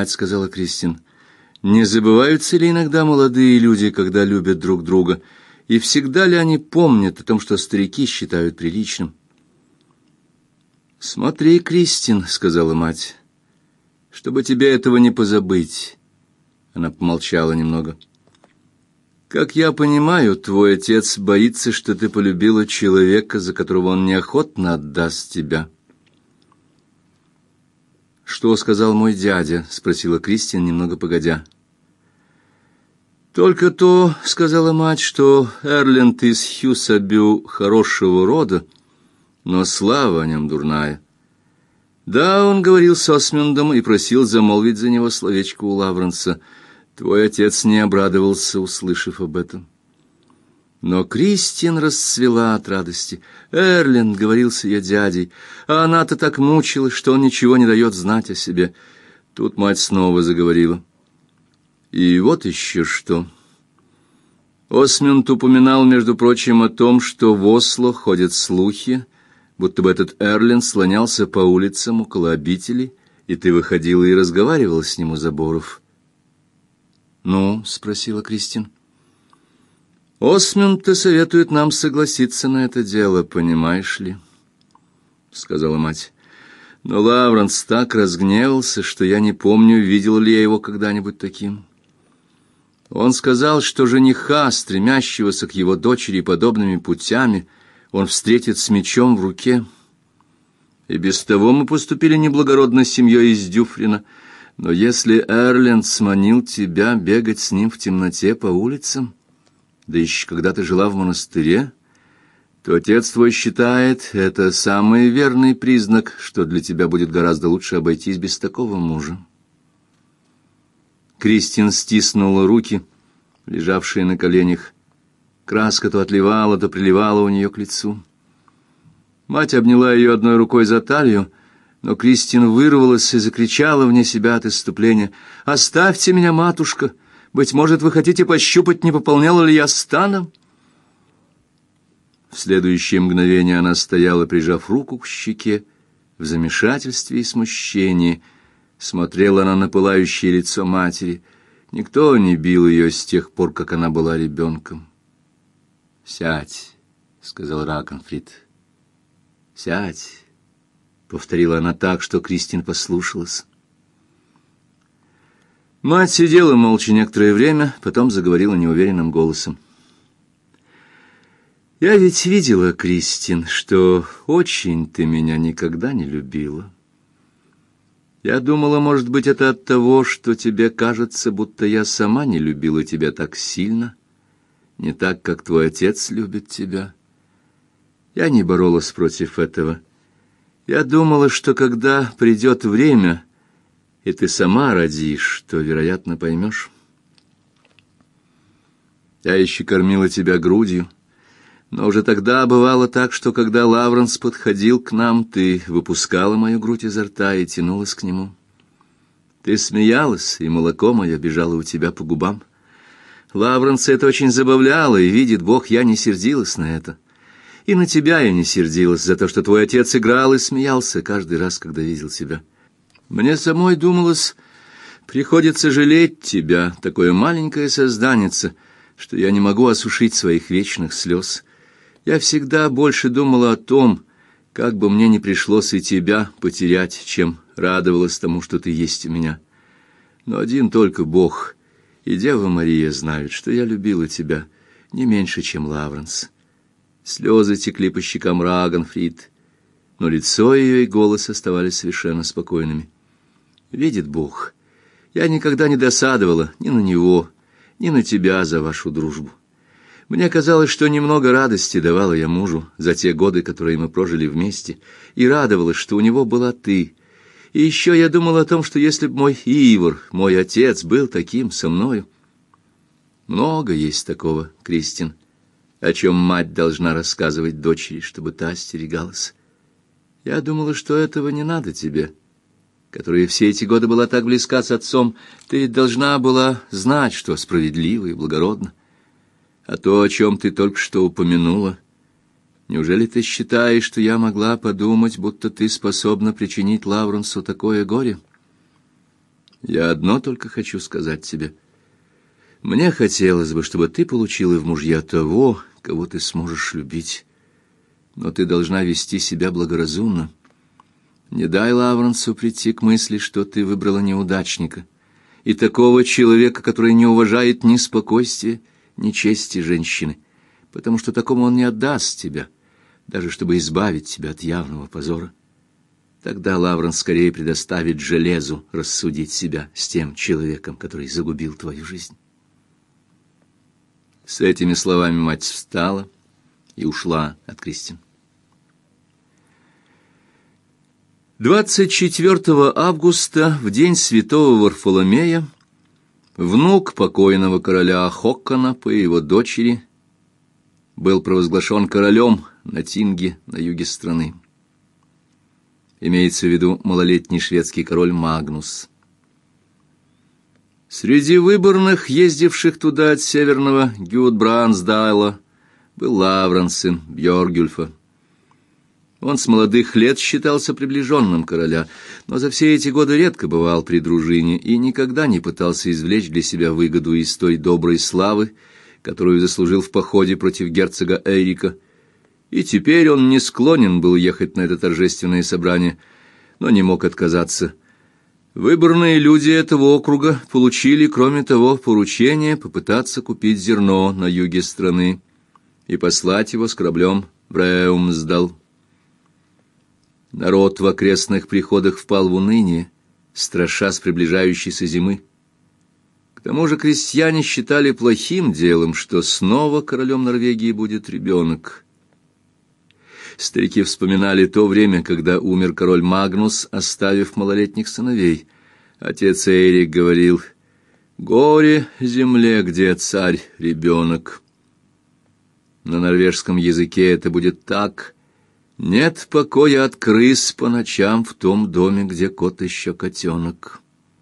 мать сказала Кристин. Не забываются ли иногда молодые люди, когда любят друг друга, и всегда ли они помнят о том, что старики считают приличным? Смотри, Кристин, сказала мать, чтобы тебе этого не позабыть. Она помолчала немного. Как я понимаю, твой отец боится, что ты полюбила человека, за которого он неохотно отдаст тебя. Что сказал мой дядя? Спросила Кристин немного погодя. Только то, сказала мать, что Эрленд из Хьюсабю хорошего рода, но слава о нем дурная. Да, он говорил с Осмондом и просил замолвить за него словечко у Лавренса. Твой отец не обрадовался, услышав об этом. Но Кристин расцвела от радости. Эрленд говорил с ее дядей, а она-то так мучилась, что он ничего не дает знать о себе. Тут мать снова заговорила. И вот еще что. Осмонд упоминал, между прочим, о том, что в Осло ходят слухи, будто бы этот Эрленд слонялся по улицам около обители, и ты выходила и разговаривала с ним у заборов. «Ну?» — спросила Кристин. «Осмонд-то советует нам согласиться на это дело, понимаешь ли?» — сказала мать. «Но Лавренс так разгневался, что я не помню, видел ли я его когда-нибудь таким. Он сказал, что жениха, стремящегося к его дочери подобными путями, он встретит с мечом в руке. И без того мы поступили неблагородно с семьей из Дюфрина. Но если Эрленд сманил тебя бегать с ним в темноте по улицам, да еще когда ты жила в монастыре, то отец твой считает это самый верный признак, что для тебя будет гораздо лучше обойтись без такого мужа». Кристин стиснула руки, лежавшие на коленях. Краска то отливала, то приливала у нее к лицу. Мать обняла ее одной рукой за талию, но Кристин вырвалась и закричала вне себя от исступления: «Оставьте меня, матушка! Быть может, вы хотите пощупать, не пополняла ли я станом?» В следующее мгновение она стояла, прижав руку к щеке, в замешательстве и смущении. Смотрела она на пылающее лицо матери. Никто не бил ее с тех пор, как она была ребенком. «Сядь», — сказал Раконфрид. «Сядь», — повторила она так, что Кристин послушалась. Мать сидела молча некоторое время, потом заговорила неуверенным голосом. «Я ведь видела, Кристин, что очень ты меня никогда не любила. Я думала, может быть, это от того, что тебе кажется, будто я сама не любила тебя так сильно, не так, как твой отец любит тебя. Я не боролась против этого. Я думала, что когда придет время, и ты сама родишь, то, вероятно, поймешь. Я еще кормила тебя грудью, но уже тогда бывало так, что когда Лавренс подходил к нам, ты выпускала мою грудь изо рта и тянулась к нему. Ты смеялась, и молоко мое бежало у тебя по губам. Лавренса это очень забавляло, и, видит Бог, я не сердилась на это. И на тебя я не сердилась за то, что твой отец играл и смеялся каждый раз, когда видел тебя. Мне самой думалось, приходится жалеть тебя, такое маленькое созданице, что я не могу осушить своих вечных слез. Я всегда больше думала о том, как бы мне не пришлось и тебя потерять, чем радовалась тому, что ты есть у меня. Но один только Бог и Дева Мария знают, что я любила тебя не меньше, чем Лавренс». Слезы текли по щекам Рагонфрид, но лицо ее и голос оставались совершенно спокойными. «Видит Бог, я никогда не досадовала ни на него, ни на тебя за вашу дружбу. Мне казалось, что немного радости давала я мужу за те годы, которые мы прожили вместе, и радовалась, что у него была ты. И еще я думала о том, что если бы мой Ивар, мой отец, был таким со мною. Много есть такого, Кристин, о чем мать должна рассказывать дочери, чтобы та остерегалась. Я думала, что этого не надо тебе, которая все эти годы была так близка с отцом. Ты должна была знать, что справедливо и благородно. А то, о чем ты только что упомянула, неужели ты считаешь, что я могла подумать, будто ты способна причинить Лавренсу такое горе? Я одно только хочу сказать тебе. Мне хотелось бы, чтобы ты получила в мужья того, кого ты сможешь любить. Но ты должна вести себя благоразумно. Не дай Лавренсу прийти к мысли, что ты выбрала неудачника и такого человека, который не уважает ни спокойствия, ни чести женщины, потому что такому он не отдаст тебя, даже чтобы избавить тебя от явного позора. Тогда Лавренс скорее предоставит железу рассудить себя с тем человеком, который загубил твою жизнь. С этими словами мать встала и ушла от Кристин. 24 августа, в день святого Варфоломея, внук покойного короля Хоккана по его дочери был провозглашен королем на Тинге на юге страны. Имеется в виду малолетний шведский король Магнус. Среди выборных, ездивших туда от северного Гюдбрансдайла, был Лавренс, сын Бьоргюльфа. Он с молодых лет считался приближенным короля, но за все эти годы редко бывал при дружине и никогда не пытался извлечь для себя выгоду из той доброй славы, которую заслужил в походе против герцога Эрика. И теперь он не склонен был ехать на это торжественное собрание, но не мог отказаться. Выборные люди этого округа получили, кроме того, поручение попытаться купить зерно на юге страны и послать его с кораблем в Реумсдал. Народ в окрестных приходах впал в уныние, страшась приближающейся зимы. К тому же крестьяне считали плохим делом, что снова королем Норвегии будет ребенок. Старики вспоминали то время, когда умер король Магнус, оставив малолетних сыновей. Отец Эрик говорил: «Горе земле, где царь ребенок». На норвежском языке это будет так: «Нет покоя от крыс по ночам в том доме, где кот еще котенок».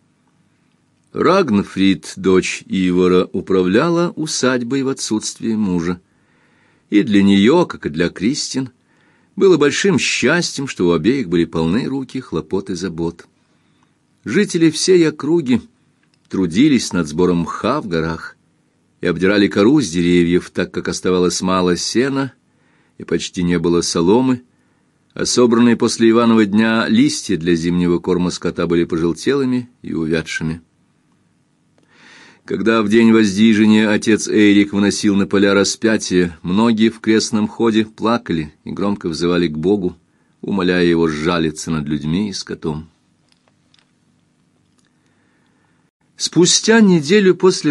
Рагнфрид, дочь Ивара, управляла усадьбой в отсутствие мужа. И для нее, как и для Кристин, было большим счастьем, что у обеих были полны руки хлопот и забот. Жители всей округи трудились над сбором мха в горах и обдирали кору с деревьев, так как оставалось мало сена и почти не было соломы, а собранные после Иванова дня листья для зимнего корма скота были пожелтелыми и увядшими. Когда в день воздвижения отец Эрик выносил на поля распятие, многие в крестном ходе плакали и громко взывали к Богу, умоляя его сжалиться над людьми и скотом. Спустя неделю после